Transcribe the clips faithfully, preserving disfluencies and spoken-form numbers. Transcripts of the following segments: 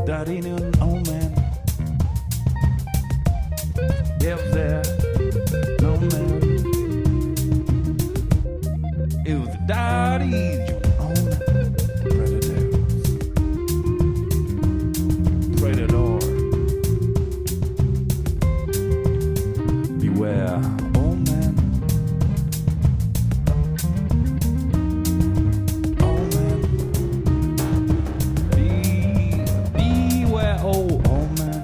Där inne en old man. Lives there, no man. It was the daddies you own. Predators. Predator. Beware, old man. Old man. Be, beware, oh, old man.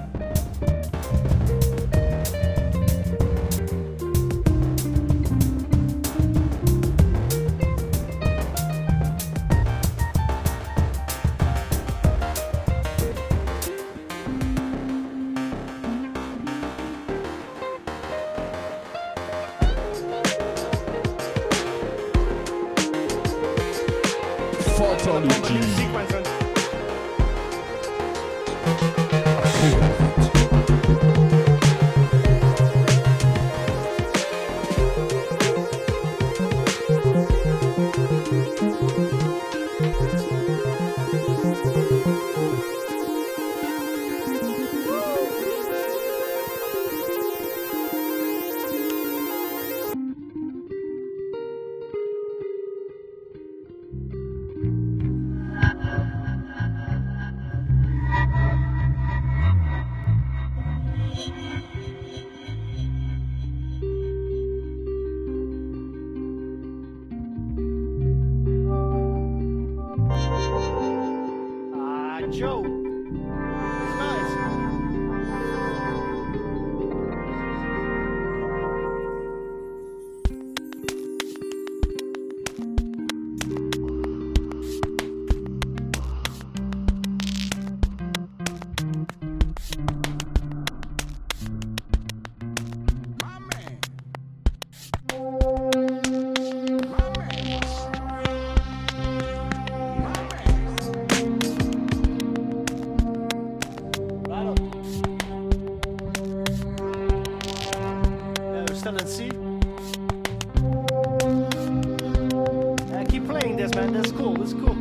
Joe. It's nice. Still in C. Yeah, keep playing this, man. That's cool. That's cool.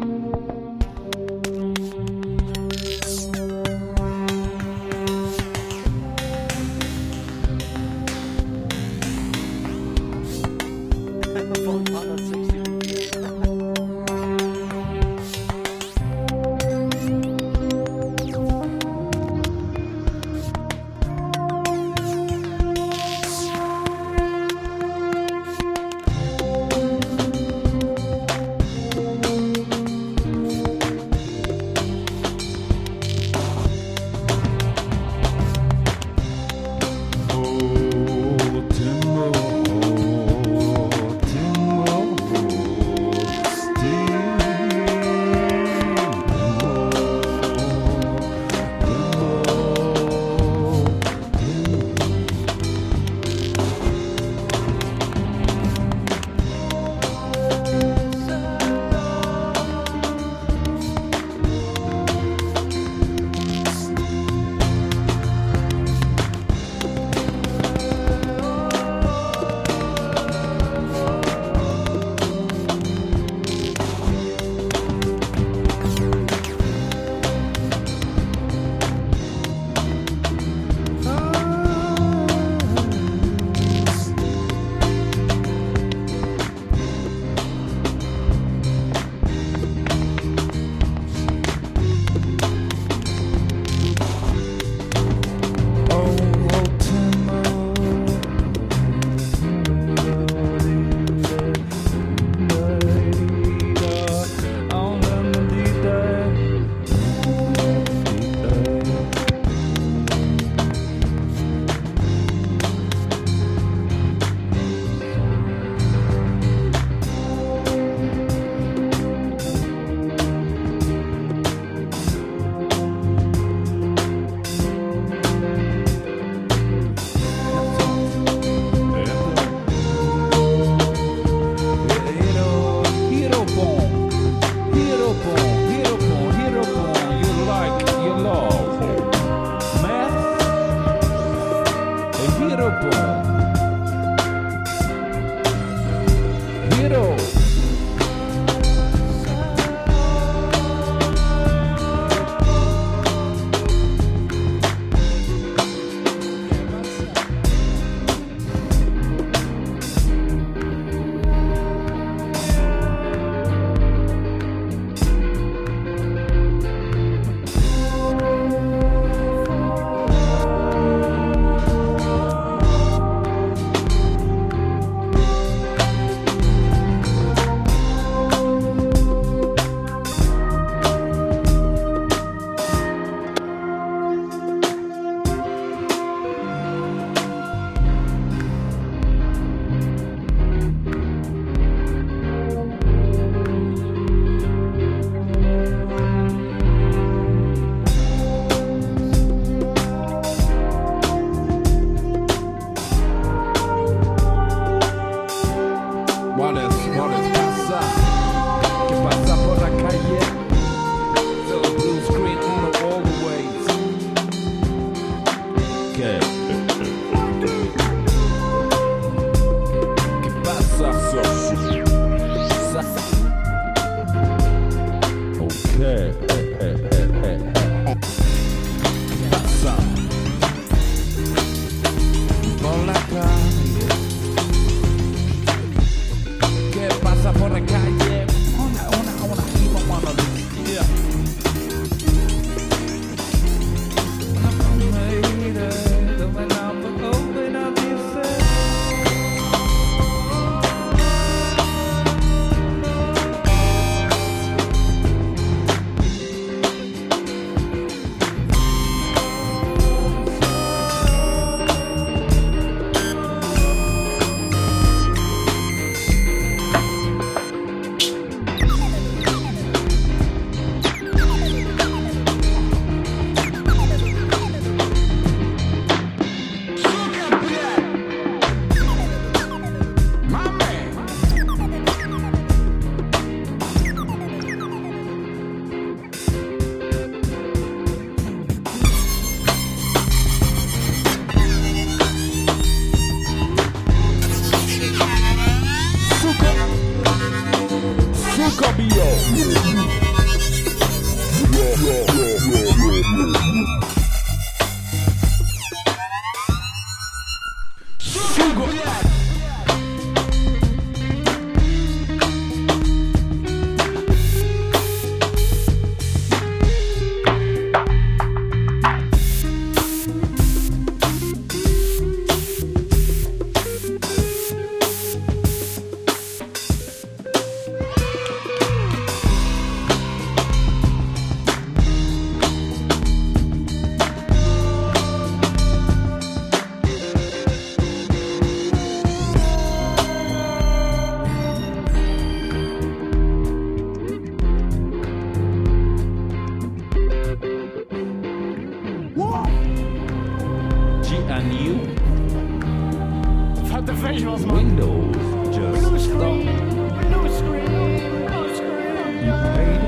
G and U. Had the visuals, man. Windows just Blue stop. screen, blue screen, blue screen. You paid.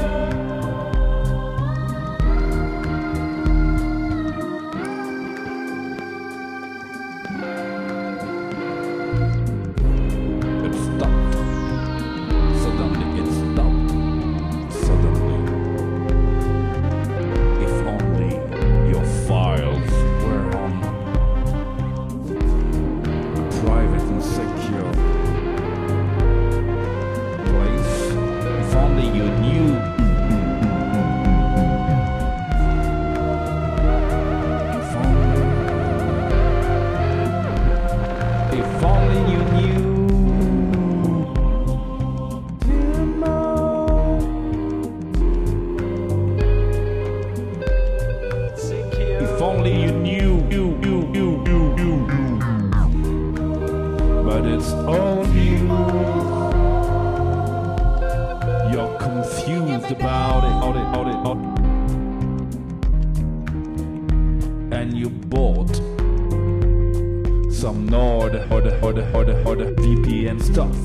It stopped. Suddenly it stopped. Suddenly. If only your files were on private and secure place. If only you knew. If only. If only you knew. Secure. If only you knew. You, you, you, you, you, you. But it's all you. You're confused about it, about it, about it, about it. And you bought some Nord, Nord, Nord, Nord, Nord V P N stuff.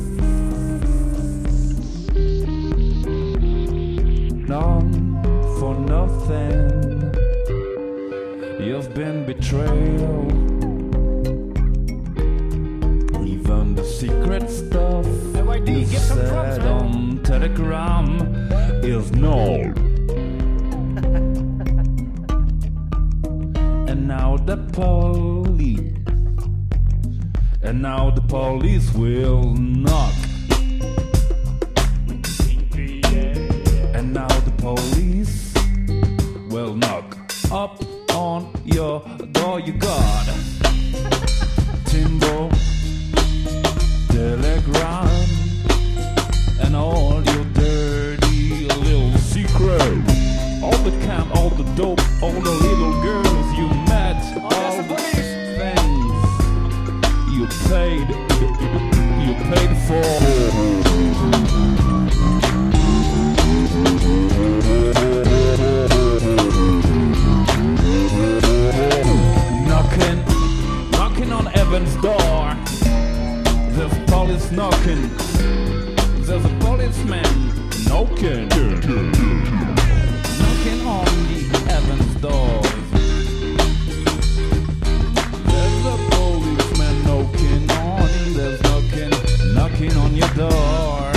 None for nothing. You've been betrayed. Even the secret stuff N Y D, you get some props, said man. on Telegram is null. And now the police, and now the police will knock. And now the police will knock up on your door. You got Timbo, Telegram, and all your dirty little secrets. All the camp, all the dope, all the little girls you met, all the things you paid, you paid for. Knocking, knocking on Evan's door. There's police knocking. There's a policeman knocking. Knocking on the Evan's door. There's a policeman knocking on. There's knocking, knocking on your door.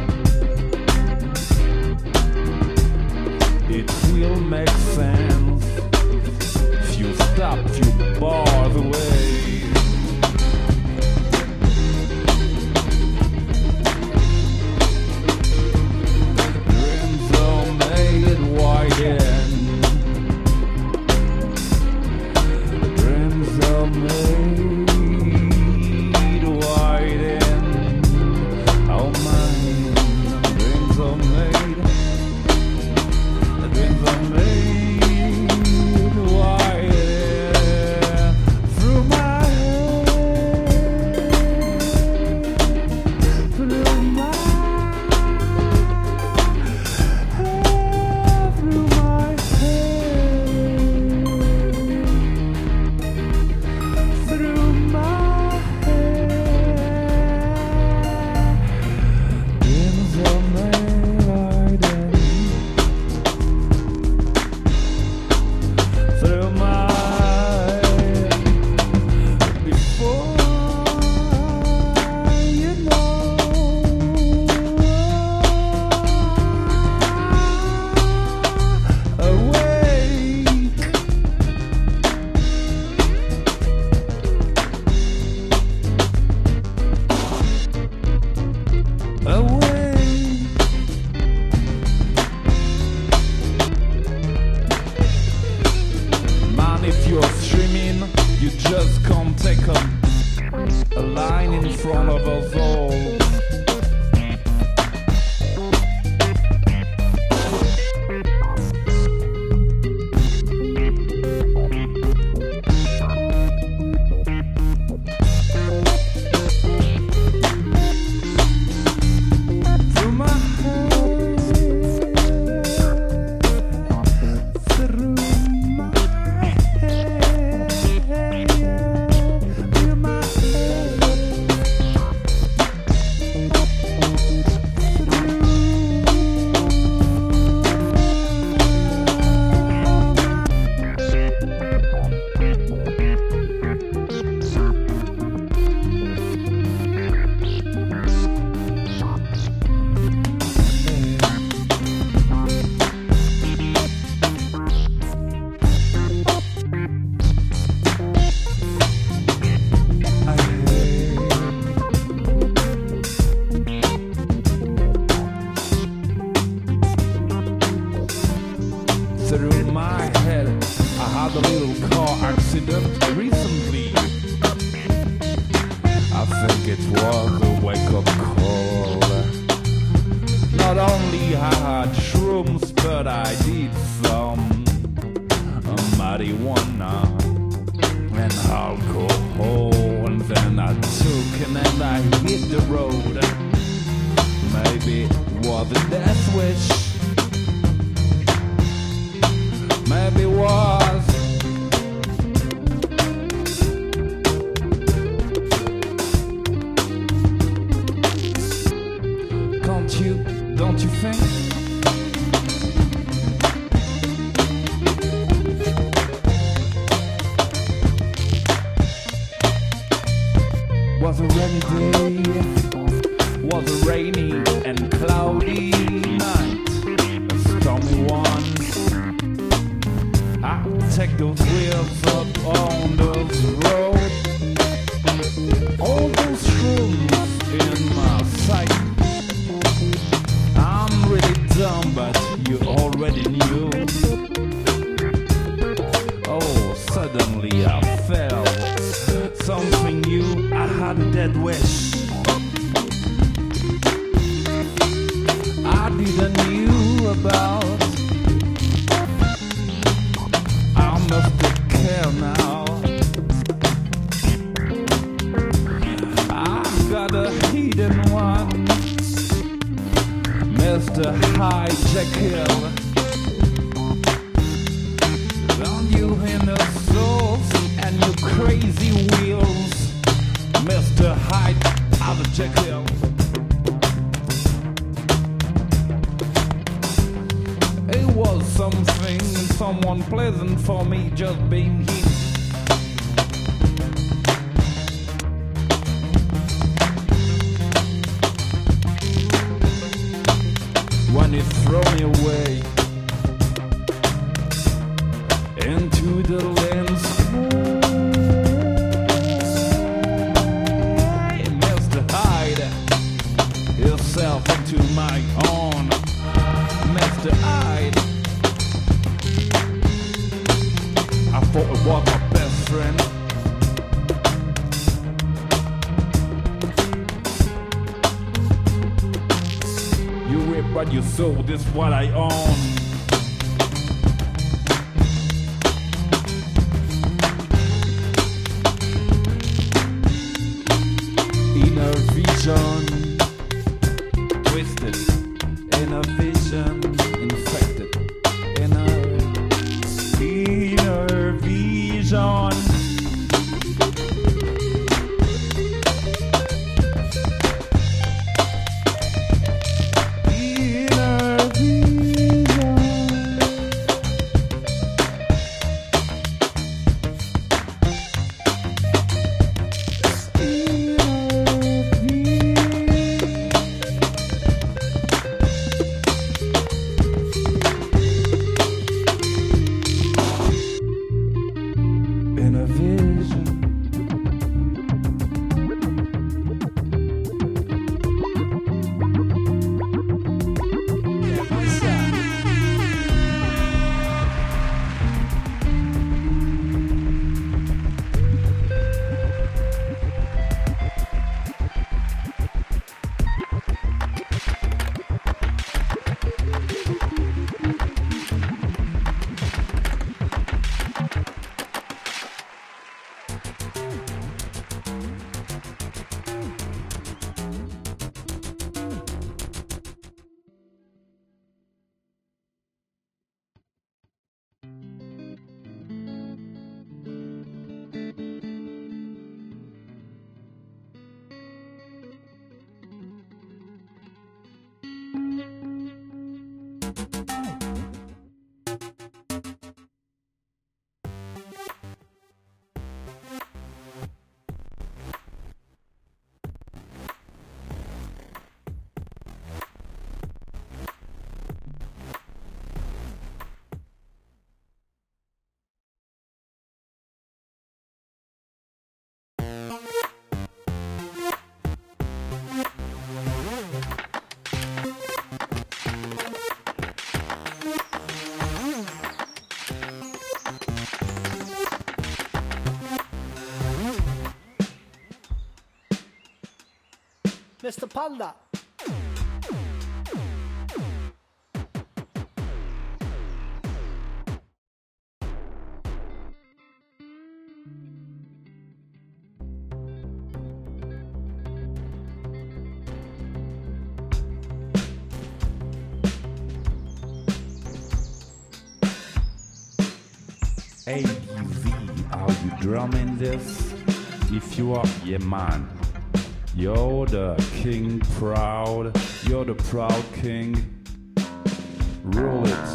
It will make sense if you stop a few bars away. Dream a little car accident recently. I think it was a wake-up call. Not only I had shrooms, but I did some marijuana and alcohol. And then I took and then I hit the road. Maybe it was a death wish. Maybe it was. Can't you, don't you think? Was a rainy day, was a rainy and cloudy night, a stormy one. I take those wheels up on those roads, all those shrooms in my sight. I'm really dumb, but you already knew. Oh, suddenly I felt something new. I had a dead wish. I didn't knew about. I must take care now. I got a hidden one, Mister Hijacker. On you inner souls and your crazy wheels, Mister Hijacker. It was something, someone pleasant for me just being him. When you throw me away into the landscape, Mister Hide yourself into my own, Mister Hide. I thought it was my best friend. You reap what you sow, this is what I own. Inner vision, twisted. Inner vision, infected. Inner, inner vision. Inner vision. Mister Panda. A U V, are you drumming this? If you are, yeah man, you're the king proud, you're the proud king, rule it,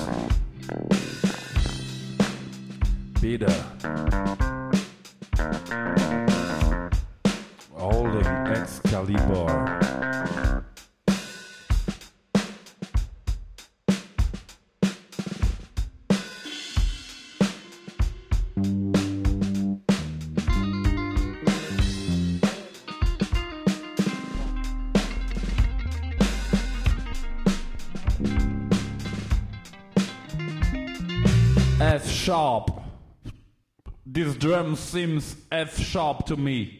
Peter, holding Excalibur. F sharp. This drum seems F sharp to me.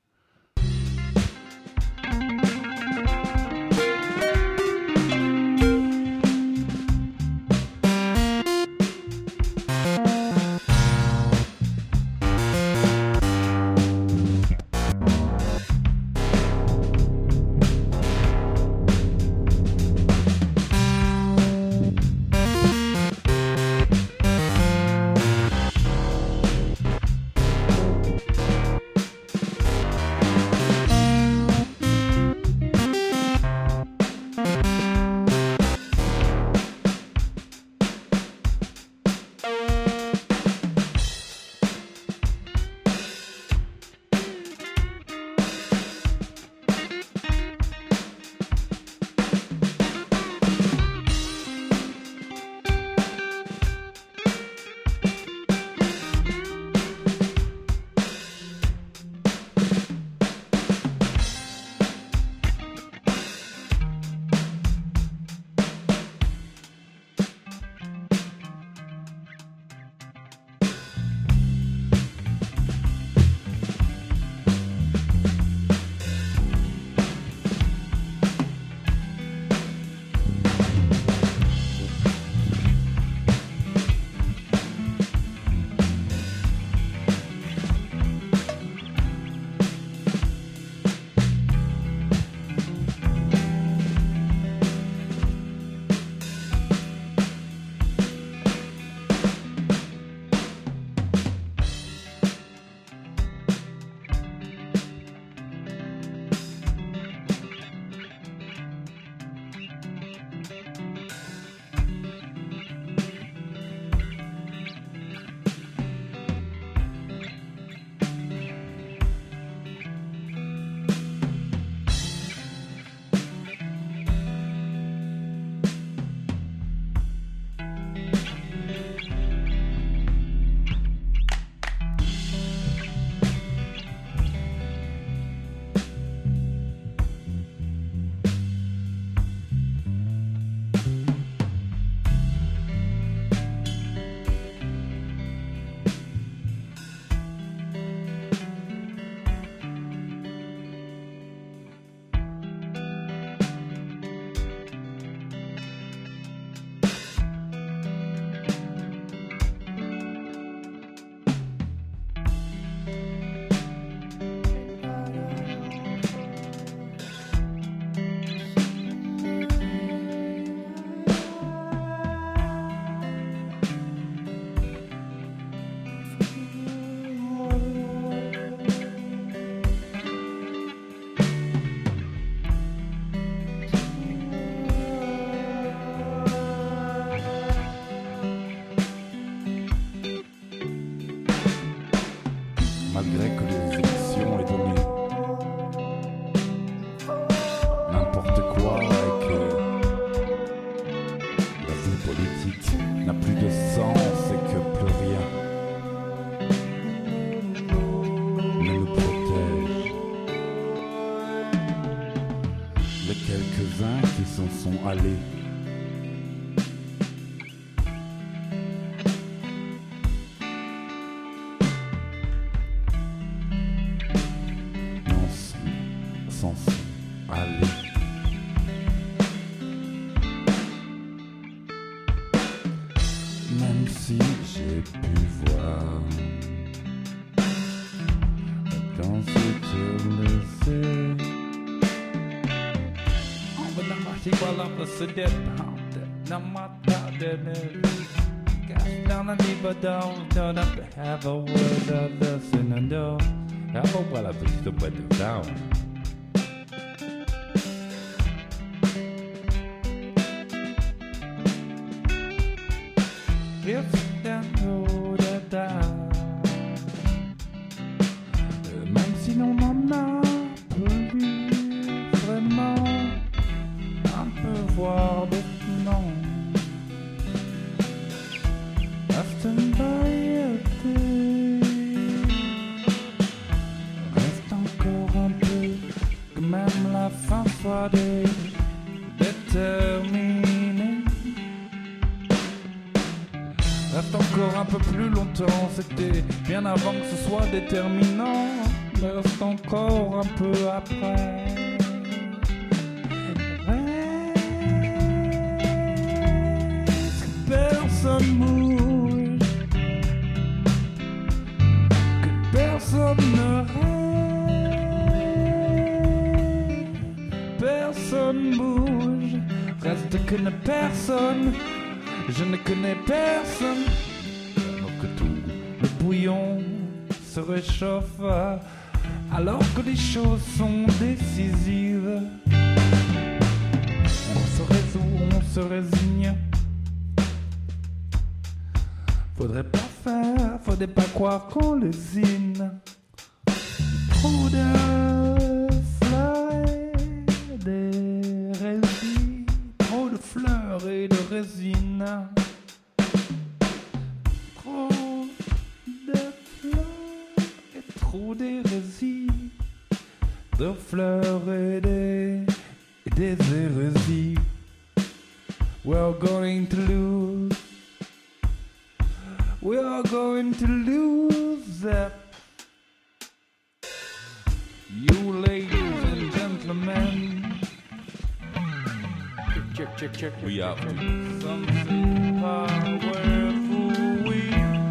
malgré que les élections aient donné n'importe quoi et que la vie politique n'a plus de sens et que plus rien ne nous protège. Les quelques-uns qui s'en sont allés sans aller. Si voilà se détente, no matter the news. Got down and leave her down, turn up, have a word of the cylinder. Have a well, I pushed the weather down. If then hold it down. Même si l'on en a plus vraiment, on peut voir maintenant. After variété, reste encore un peu, que même la fin soit déterminée. Reste encore un peu plus longtemps, c'était bien avant que ce soit déterminant. Mais reste encore un peu après. Reste que personne bouge, que personne ne rêve. Personne bouge, reste que ne personne. Je ne connais personne. Alors que tout le bouillon se réchauffe, alors que les choses sont décisives, on se résout, on se résigne. Faudrait pas faire, faudrait pas croire qu'on lésine. Trop de fleurs et des résines, trop de fleurs et de résine. Trop de fleurs et trop d'hérésie, de fleurs et des, et des hérésies. We're going to lose, we are going to lose that. You ladies and gentlemen, Check, check, check. we have to do something powerful. We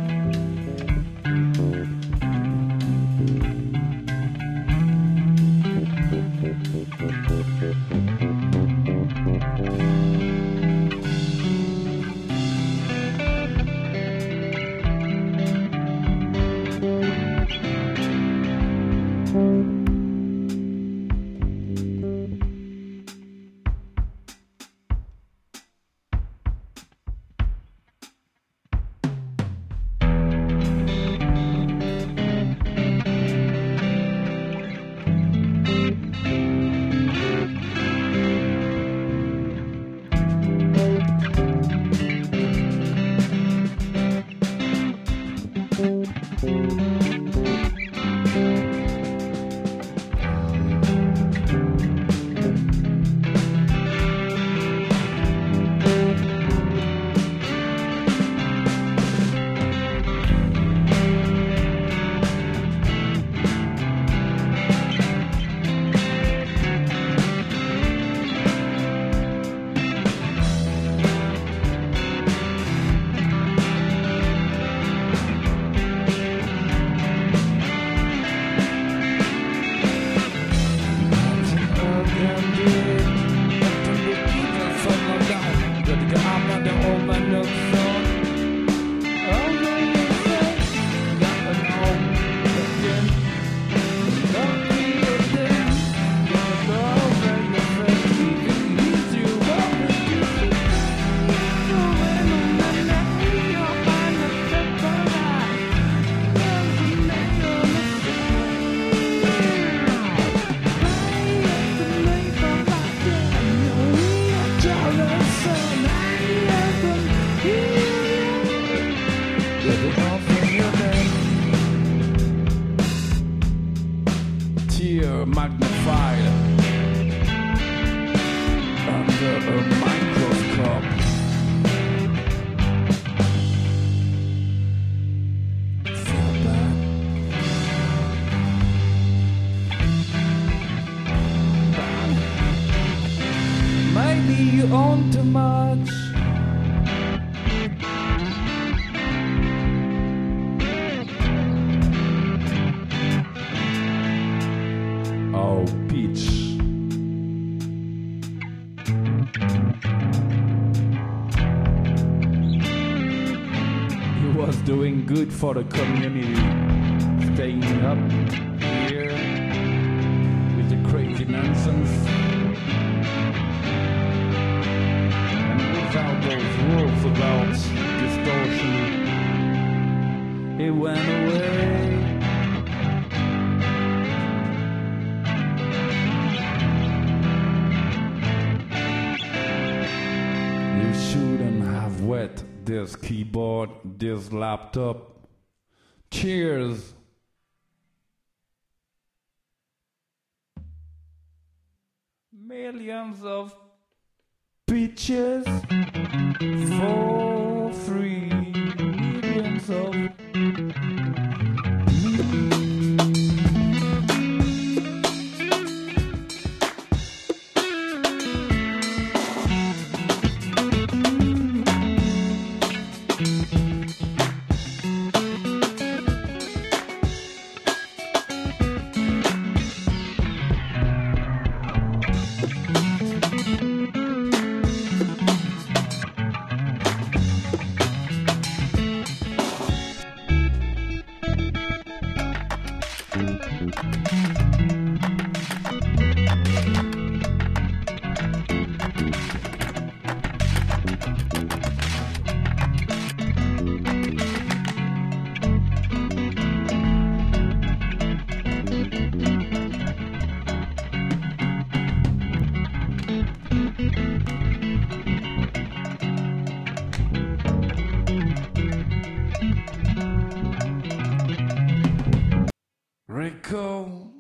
tear magnified under a microscope. Feel bad. Maybe you own too much. Oh, peach. doing good for the community, staying up here with the crazy nonsense, and without those rules about distortion, it went away. You shouldn't have wet this keyboard, this laptop. Cheers. Millions of bitches for free. Millions of Rico.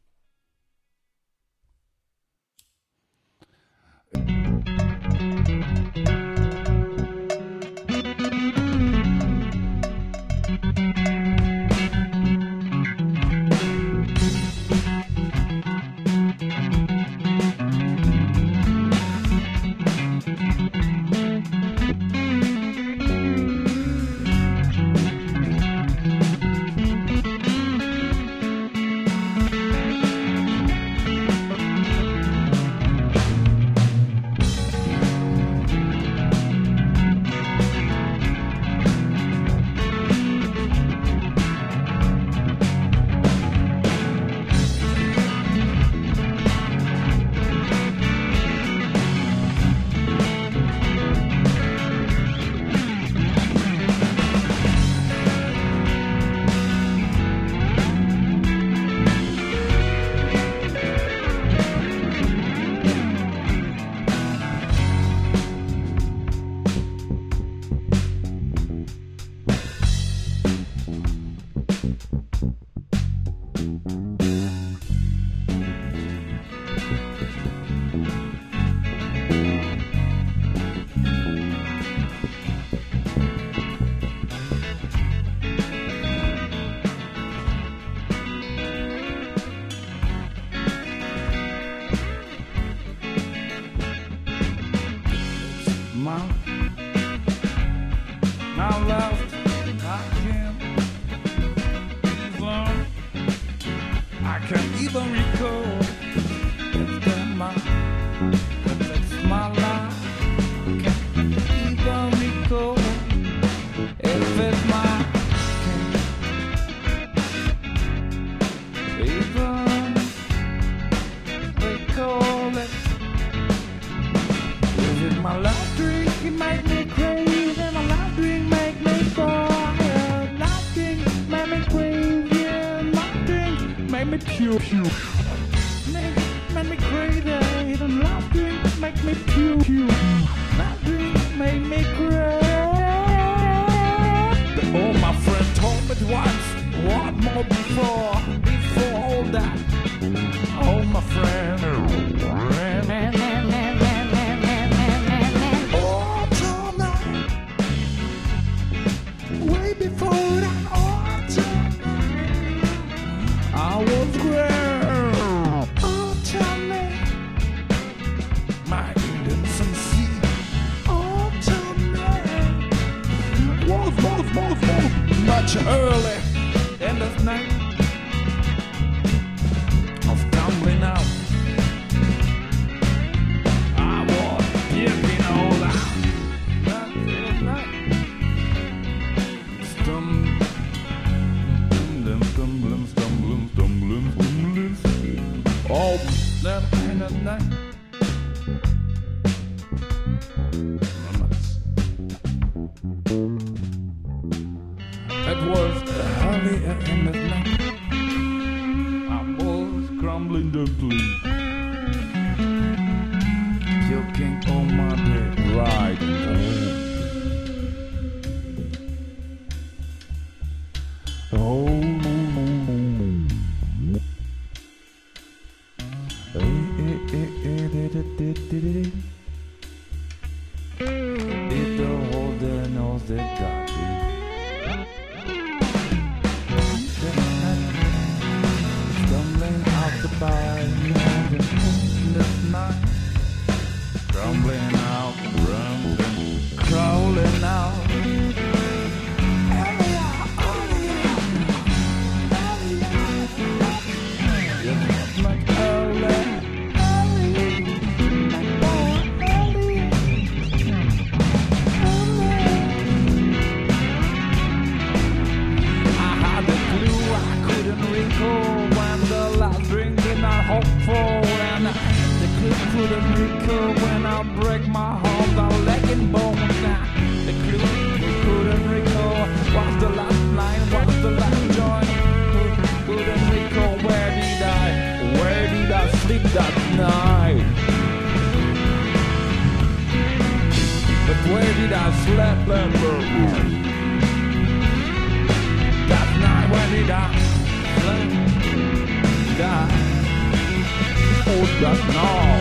My, my left, I can't even, I can't even recall. It's been my, it's my life. Can't even recall. If it's my, can't even recall it. Is it my last drink? It make me crazy. My last drink make me fall. Yeah, last drink make me crazy. Yeah, last drink make me pew pew. Make, make me crazy. The last drink make me pew pew. Last drink make me crazy. Oh, my friend told me once. What more before? Before all that. Oh, my friend. friend. Before that autumn, I was grand. Oh, tell me, my indecency. Oh, tell me, was, was, was, was much early in this night. I was tumbling out. I was giving all out. That night. Some the night. It was early in the night. I was crumbling deeply, puking on my bed, riding home. Oh, did the whole day knows that God stumbling out the bar this night, crumbling out, rumbling, crawling out. Couldn't recall when I break my heart, I'm lacking bones now. The clue we couldn't recall was the last line, was the last joint. Couldn't recall where did I, where did I sleep that night? But where did I sleep that night? That night, where did I sleep? That oh, that night.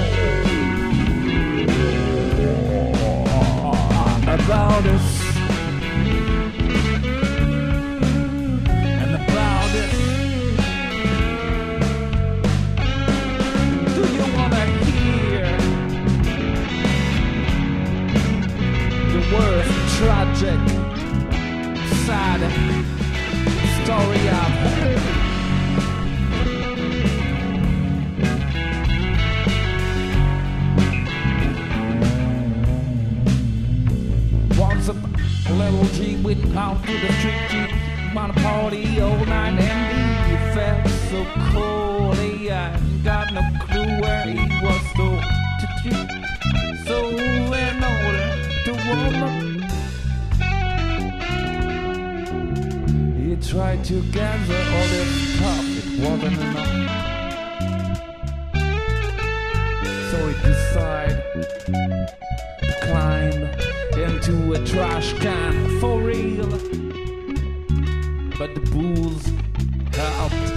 About us and about it. Do you wanna hear the worst tragic, sad story I've heard? Once a little G went out to the street, G on a party all night, and he felt so cold. He ain't got no clue where he was so to treat, so in order to woman. He tried to gather all this stuff, it wasn't enough. So he decided to climb into a trash can for real, but the booze helped,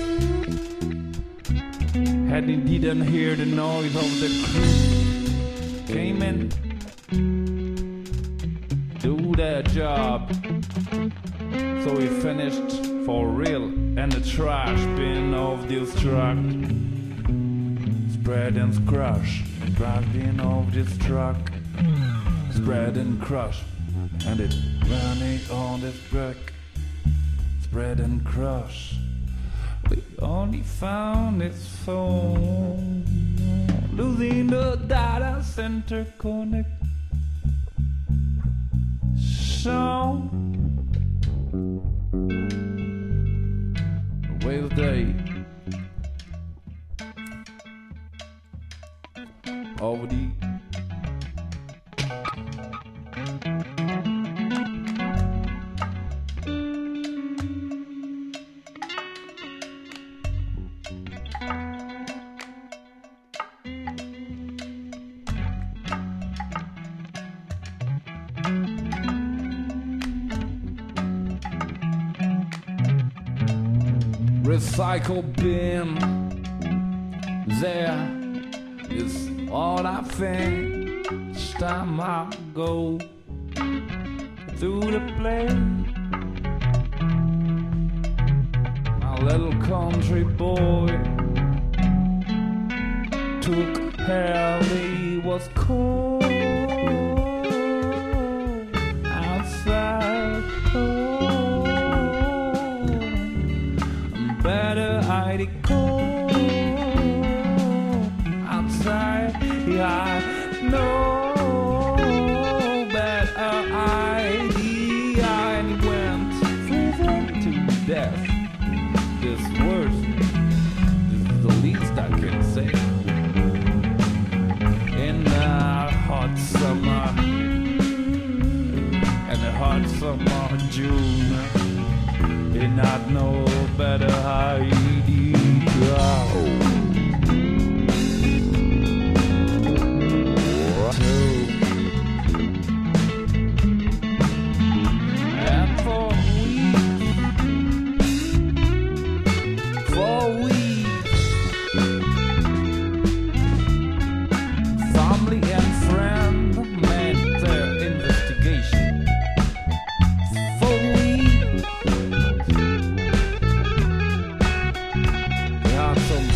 and he didn't hear the noise of the crew came in, do their job. So he finished for real, and the trash bin of this truck spread and crush, trash bin of this truck spread and crush, and it running on this brick, spread and crush. We only found its phone, losing the data center connection. Where's they over the recycle bin? There is all I think. Each time I go through the place, my little country boy took hell, he was cold outside, cold. Better hide it cold outside, yeah, no better idea, and he went freezing to death. This worst, this is the least I can say. better hide it out. And for weeks, for weeks, family and friends made their investigation. For weeks, they had some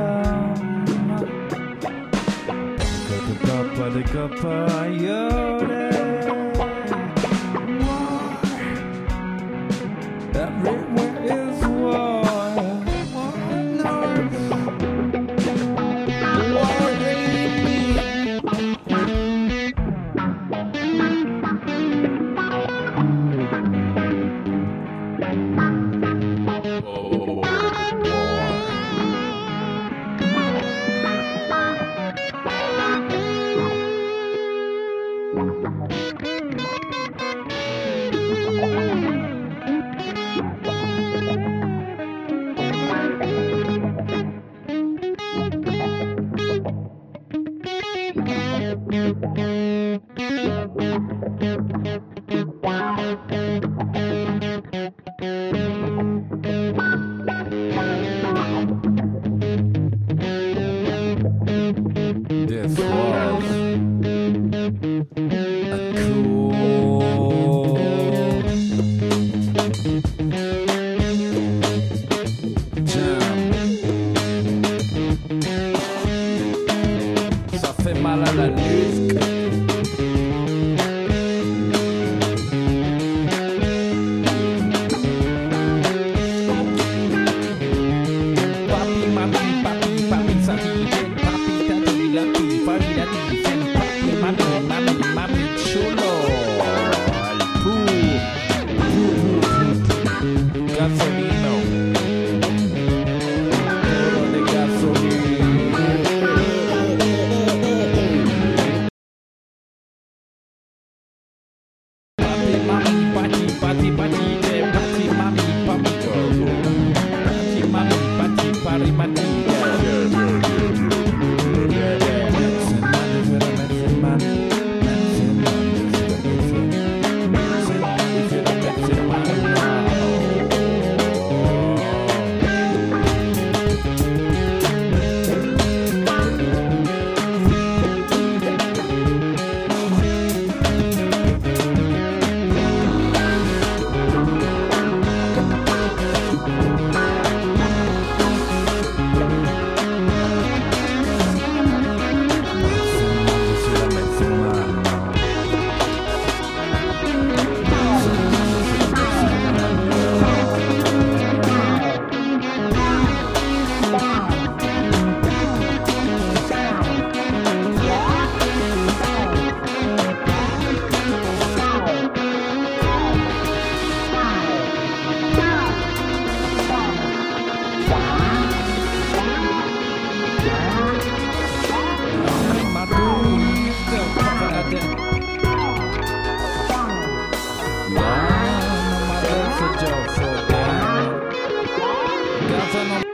Papa de capa yore. Everywhere is war. War on earth. War in me. Oh, this was a cool jam. Ça fait mal à la nuque. Gasolino, puro de gasolina. Papi, mami, pati, pati, pati, de, pati, mami, papi, pati, mami, pati, pari, pati, Joe, so